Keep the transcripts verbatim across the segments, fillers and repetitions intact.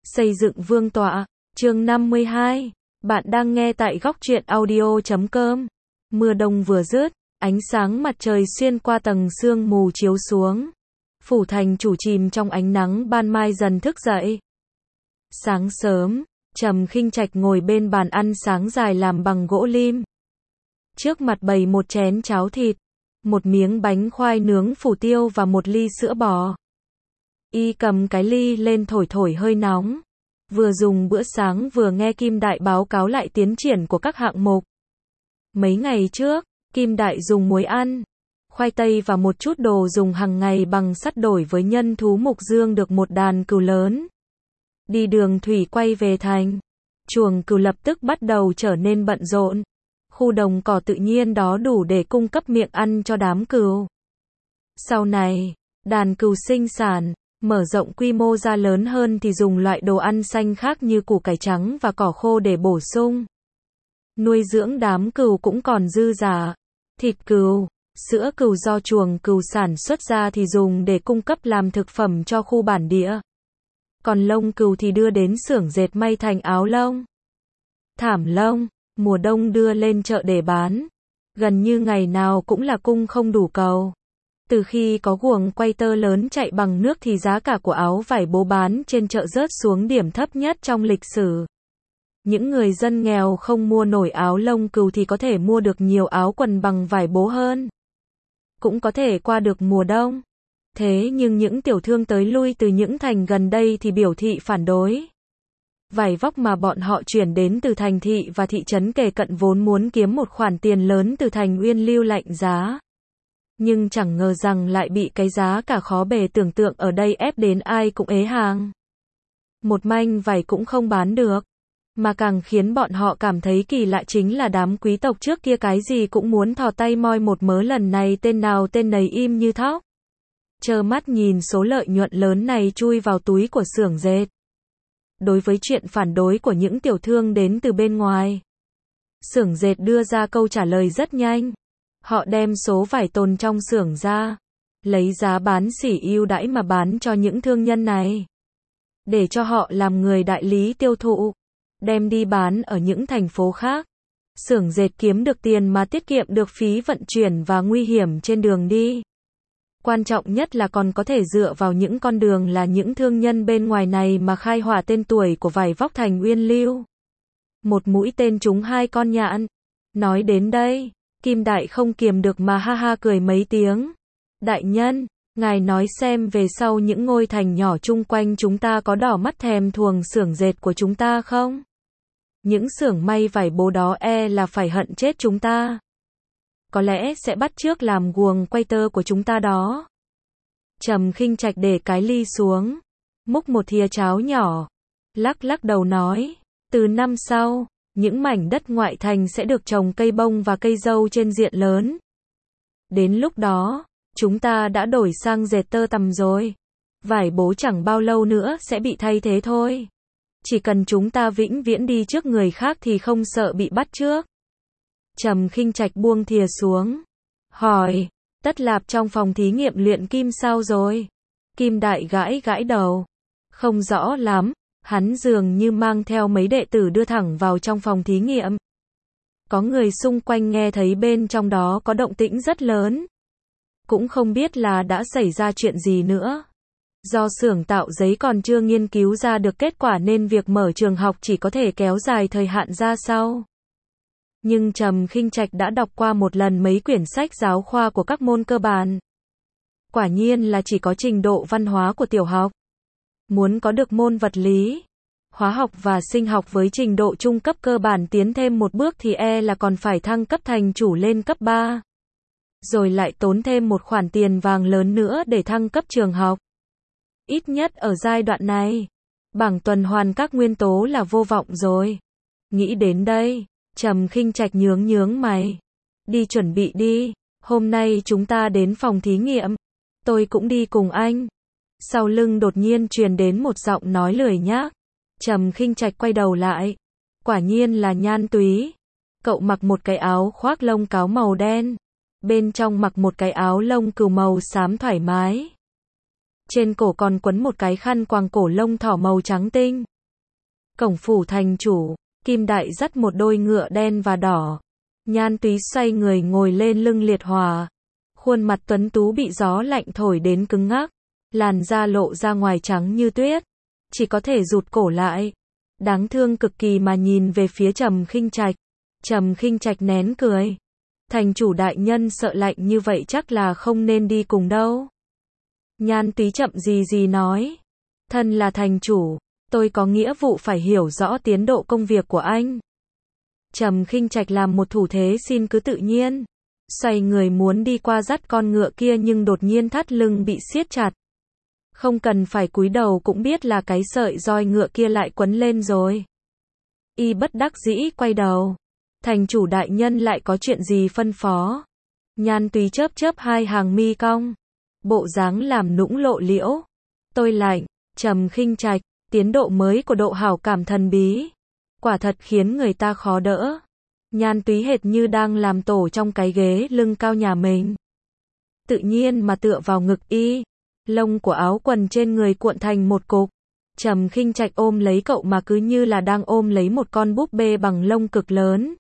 Xây dựng vương tọa, chương năm mươi hai. Bạn đang nghe tại góc truyện audio chấm com. Mưa đông vừa dứt, ánh sáng mặt trời xuyên qua tầng sương mù chiếu xuống. Phủ thành chủ chìm trong ánh nắng ban mai dần thức dậy. Sáng sớm, Trầm Khinh Trạch ngồi bên bàn ăn sáng dài làm bằng gỗ lim. Trước mặt bày một chén cháo thịt, một miếng bánh khoai nướng phủ tiêu và một ly sữa bò. Y cầm cái ly lên thổi thổi hơi nóng. Vừa dùng bữa sáng vừa nghe Kim Đại báo cáo lại tiến triển của các hạng mục. Mấy ngày trước, Kim Đại dùng muối ăn, khoai tây và một chút đồ dùng hàng ngày bằng sắt đổi với nhân thú Mục Dương được một đàn cừu lớn. Đi đường thủy quay về thành, chuồng cừu lập tức bắt đầu trở nên bận rộn. Khu đồng cỏ tự nhiên đó đủ để cung cấp miệng ăn cho đám cừu. Sau này, đàn cừu sinh sản, mở rộng quy mô ra lớn hơn thì dùng loại đồ ăn xanh khác như củ cải trắng và cỏ khô để bổ sung. Nuôi dưỡng đám cừu cũng còn dư dả. Thịt cừu, sữa cừu do chuồng cừu sản xuất ra thì dùng để cung cấp làm thực phẩm cho khu bản địa. Còn lông cừu thì đưa đến xưởng dệt may thành áo lông, thảm lông, mùa đông đưa lên chợ để bán. Gần như ngày nào cũng là cung không đủ cầu. Từ khi có guồng quay tơ lớn chạy bằng nước thì giá cả của áo vải bố bán trên chợ rớt xuống điểm thấp nhất trong lịch sử. Những người dân nghèo không mua nổi áo lông cừu thì có thể mua được nhiều áo quần bằng vải bố hơn. Cũng có thể qua được mùa đông. Thế nhưng những tiểu thương tới lui từ những thành gần đây thì biểu thị phản đối. Vải vóc mà bọn họ chuyển đến từ thành thị và thị trấn kề cận vốn muốn kiếm một khoản tiền lớn từ thành Uyên Lưu lạnh giá. Nhưng chẳng ngờ rằng lại bị cái giá cả khó bề tưởng tượng ở đây ép đến ai cũng ế hàng. Một manh vải cũng không bán được. Mà càng khiến bọn họ cảm thấy kỳ lạ chính là đám quý tộc trước kia cái gì cũng muốn thò tay moi một mớ, lần này tên nào tên nấy im như thóc. Trơ mắt nhìn số lợi nhuận lớn này chui vào túi của xưởng dệt. Đối với chuyện phản đối của những tiểu thương đến từ bên ngoài, xưởng dệt đưa ra câu trả lời rất nhanh. Họ đem số vải tồn trong xưởng ra, lấy giá bán sỉ ưu đãi mà bán cho những thương nhân này, để cho họ làm người đại lý tiêu thụ, đem đi bán ở những thành phố khác. Xưởng dệt kiếm được tiền mà tiết kiệm được phí vận chuyển và nguy hiểm trên đường đi. Quan trọng nhất là còn có thể dựa vào những con đường là những thương nhân bên ngoài này mà khai hỏa tên tuổi của vải vóc thành Uyên Lưu. Một mũi tên trúng hai con nhạn. Nói đến đây, Kim Đại không kiềm được mà ha ha cười mấy tiếng. Đại nhân, ngài nói xem về sau những ngôi thành nhỏ chung quanh chúng ta có đỏ mắt thèm thuồng xưởng dệt của chúng ta không? Những xưởng may vải bố đó e là phải hận chết chúng ta. Có lẽ sẽ bắt chước làm guồng quay tơ của chúng ta đó. Trầm Khinh Trạch để cái ly xuống, múc một thìa cháo nhỏ, lắc lắc đầu nói, từ năm sau, những mảnh đất ngoại thành sẽ được trồng cây bông và cây dâu trên diện lớn. Đến lúc đó, chúng ta đã đổi sang dệt tơ tằm rồi. Vải bố chẳng bao lâu nữa sẽ bị thay thế thôi. Chỉ cần chúng ta vĩnh viễn đi trước người khác thì không sợ bị bắt chước. Trầm Khinh Trạch buông thìa xuống, hỏi, Tất Lạp trong phòng thí nghiệm luyện kim sao rồi? Kim Đại gãi gãi đầu, không rõ lắm. Hắn dường như mang theo mấy đệ tử đưa thẳng vào trong phòng thí nghiệm. Có người xung quanh nghe thấy bên trong đó có động tĩnh rất lớn. Cũng không biết là đã xảy ra chuyện gì nữa. Do xưởng tạo giấy còn chưa nghiên cứu ra được kết quả nên việc mở trường học chỉ có thể kéo dài thời hạn ra sau. Nhưng Trầm Khinh Trạch đã đọc qua một lần mấy quyển sách giáo khoa của các môn cơ bản. Quả nhiên là chỉ có trình độ văn hóa của tiểu học. Muốn có được môn vật lý, hóa học và sinh học với trình độ trung cấp cơ bản tiến thêm một bước thì e là còn phải thăng cấp thành chủ lên cấp ba. Rồi lại tốn thêm một khoản tiền vàng lớn nữa để thăng cấp trường học. Ít nhất ở giai đoạn này, bảng tuần hoàn các nguyên tố là vô vọng rồi. Nghĩ đến đây, Trầm Khinh Trạch nhướng nhướng mày. Đi chuẩn bị đi, hôm nay chúng ta đến phòng thí nghiệm. Tôi cũng đi cùng anh. Sau lưng đột nhiên truyền đến một giọng nói lười nhác. Trầm Khinh Trạch quay đầu lại. Quả nhiên là Nhan Túy. Cậu mặc một cái áo khoác lông cáo màu đen. Bên trong mặc một cái áo lông cừu màu xám thoải mái. Trên cổ còn quấn một cái khăn quàng cổ lông thỏ màu trắng tinh. Cổng phủ thành chủ, Kim Đại dắt một đôi ngựa đen và đỏ. Nhan Túy xoay người ngồi lên lưng Liệt Hỏa. Khuôn mặt tuấn tú bị gió lạnh thổi đến cứng ngắc, làn da lộ ra ngoài trắng như tuyết, chỉ có thể rụt cổ lại. Đáng thương cực kỳ mà nhìn về phía Trầm Khinh Trạch. Trầm Khinh Trạch nén cười. Thành chủ đại nhân sợ lạnh như vậy chắc là không nên đi cùng đâu. Nhan Túy chậm gì gì nói. Thân là thành chủ, tôi có nghĩa vụ phải hiểu rõ tiến độ công việc của anh. Trầm Khinh Trạch làm một thủ thế xin cứ tự nhiên. Xoay người muốn đi qua dắt con ngựa kia nhưng đột nhiên thắt lưng bị siết chặt. Không cần phải cúi đầu cũng biết là cái sợi roi ngựa kia lại quấn lên rồi. Y bất đắc dĩ quay đầu. Thành chủ đại nhân lại có chuyện gì phân phó? Nhan Túy chớp chớp hai hàng mi cong. Bộ dáng làm nũng lộ liễu. Tôi lạnh. Trầm Khinh Trạch, tiến độ mới của độ hảo cảm thần bí. Quả thật khiến người ta khó đỡ. Nhan Túy hệt như đang làm tổ trong cái ghế lưng cao nhà mình. Tự nhiên mà tựa vào ngực y. Lông của áo quần trên người cuộn thành một cục. Trầm Khinh Trạch ôm lấy cậu mà cứ như là đang ôm lấy một con búp bê bằng lông cực lớn.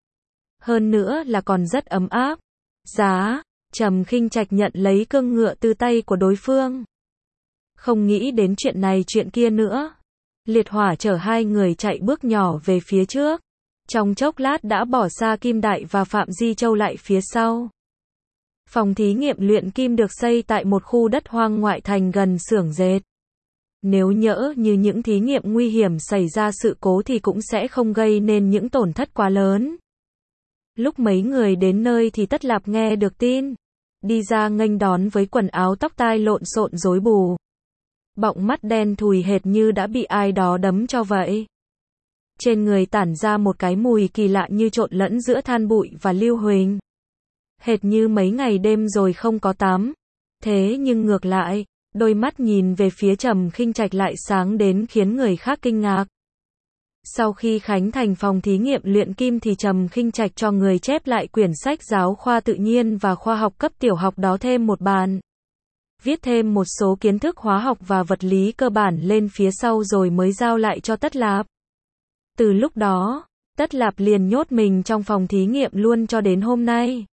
Hơn nữa là còn rất ấm áp. Giá, Trầm Khinh Trạch nhận lấy cương ngựa từ tay của đối phương. Không nghĩ đến chuyện này chuyện kia nữa. Liệt Hỏa chở hai người chạy bước nhỏ về phía trước. Trong chốc lát đã bỏ xa Kim Đại và Phạm Di Châu lại phía sau. Phòng thí nghiệm luyện kim được xây tại một khu đất hoang ngoại thành gần xưởng dệt. Nếu nhỡ như những thí nghiệm nguy hiểm xảy ra sự cố thì cũng sẽ không gây nên những tổn thất quá lớn. Lúc mấy người đến nơi thì Tất Lạp nghe được tin. Đi ra nghênh đón với quần áo tóc tai lộn xộn rối bù. Bọng mắt đen thùi hệt như đã bị ai đó đấm cho vậy. Trên người tản ra một cái mùi kỳ lạ như trộn lẫn giữa than bụi và lưu huỳnh. Hệt như mấy ngày đêm rồi không có tắm. Thế nhưng ngược lại, đôi mắt nhìn về phía Trầm Khinh Trạch lại sáng đến khiến người khác kinh ngạc. Sau khi khánh thành phòng thí nghiệm luyện kim thì Trầm Khinh Trạch cho người chép lại quyển sách giáo khoa tự nhiên và khoa học cấp tiểu học đó thêm một bản. Viết thêm một số kiến thức hóa học và vật lý cơ bản lên phía sau rồi mới giao lại cho Tất Lạp. Từ lúc đó, Tất Lạp liền nhốt mình trong phòng thí nghiệm luôn cho đến hôm nay.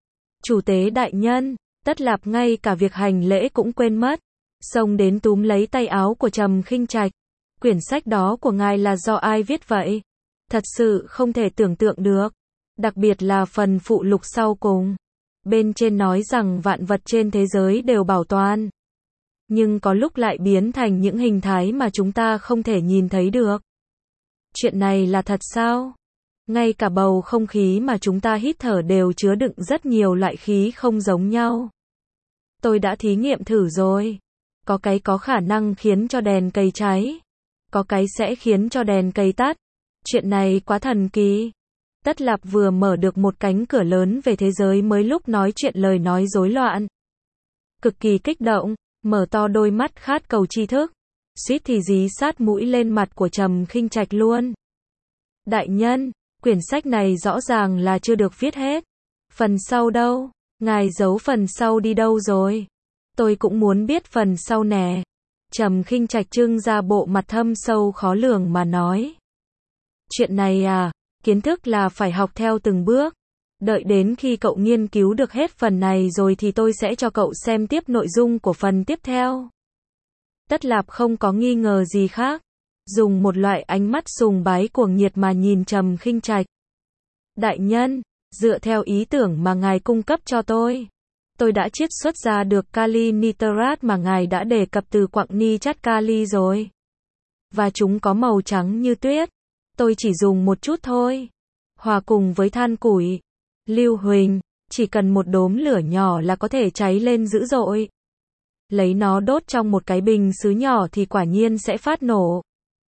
Chủ tế đại nhân, Tất Lạp ngay cả việc hành lễ cũng quên mất. Xông đến túm lấy tay áo của Trầm Khinh Trạch. Quyển sách đó của ngài là do ai viết vậy? Thật sự không thể tưởng tượng được. Đặc biệt là phần phụ lục sau cùng. Bên trên nói rằng vạn vật trên thế giới đều bảo toàn. Nhưng có lúc lại biến thành những hình thái mà chúng ta không thể nhìn thấy được. Chuyện này là thật sao? Ngay cả bầu không khí mà chúng ta hít thở đều chứa đựng rất nhiều loại khí không giống nhau. Tôi đã thí nghiệm thử rồi. Có cái có khả năng khiến cho đèn cây cháy. Có cái sẽ khiến cho đèn cây tắt. Chuyện này quá thần kỳ. Tất Lạp vừa mở được một cánh cửa lớn về thế giới mới lúc nói chuyện lời nói rối loạn. Cực kỳ kích động, mở to đôi mắt khát cầu tri thức. Suýt thì dí sát mũi lên mặt của Trầm Khinh Trạch luôn. Đại nhân, quyển sách này rõ ràng là chưa được viết hết. Phần sau đâu? Ngài giấu phần sau đi đâu rồi? Tôi cũng muốn biết phần sau nè. Trầm Khinh Trạch trưng ra bộ mặt thâm sâu khó lường mà nói. Chuyện này à, kiến thức là phải học theo từng bước. Đợi đến khi cậu nghiên cứu được hết phần này rồi thì tôi sẽ cho cậu xem tiếp nội dung của phần tiếp theo. Tất Lạp không có nghi ngờ gì khác. Dùng một loại ánh mắt sùng bái cuồng nhiệt mà nhìn Trầm Khinh Trạch. Đại nhân, dựa theo ý tưởng mà ngài cung cấp cho tôi, tôi đã chiết xuất ra được kali nitrat mà ngài đã đề cập từ quặng ni chất kali rồi. Và chúng có màu trắng như tuyết. Tôi chỉ dùng một chút thôi. Hòa cùng với than củi, lưu huỳnh, chỉ cần một đốm lửa nhỏ là có thể cháy lên dữ dội. Lấy nó đốt trong một cái bình sứ nhỏ thì quả nhiên sẽ phát nổ.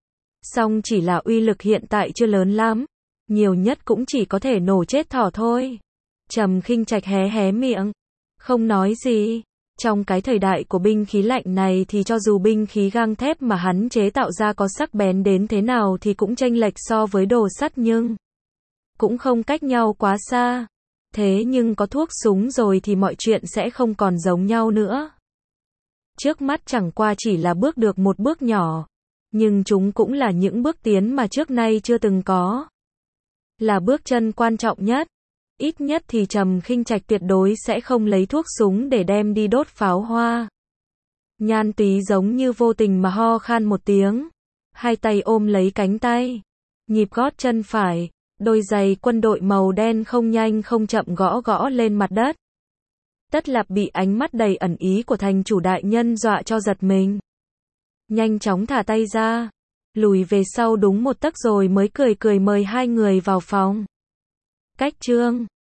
Song chỉ là uy lực hiện tại chưa lớn lắm. Nhiều nhất cũng chỉ có thể nổ chết thỏ thôi. Trầm Khinh Trạch hé hé miệng. Không nói gì. Trong cái thời đại của binh khí lạnh này thì cho dù binh khí gang thép mà hắn chế tạo ra có sắc bén đến thế nào thì cũng chênh lệch so với đồ sắt nhưng cũng không cách nhau quá xa. Thế nhưng có thuốc súng rồi thì mọi chuyện sẽ không còn giống nhau nữa. Trước mắt chẳng qua chỉ là bước được một bước nhỏ. Nhưng chúng cũng là những bước tiến mà trước nay chưa từng có. Là bước chân quan trọng nhất. Ít nhất thì Trầm Khinh Trạch tuyệt đối sẽ không lấy thuốc súng để đem đi đốt pháo hoa. Nhan Túy giống như vô tình mà ho khan một tiếng. Hai tay ôm lấy cánh tay. Nhịp gót chân phải, đôi giày quân đội màu đen không nhanh không chậm gõ gõ lên mặt đất. Tất Lạp bị ánh mắt đầy ẩn ý của thành chủ đại nhân dọa cho giật mình. Nhanh chóng thả tay ra, lùi về sau đúng một tấc rồi mới cười cười mời hai người vào phòng. Cách chương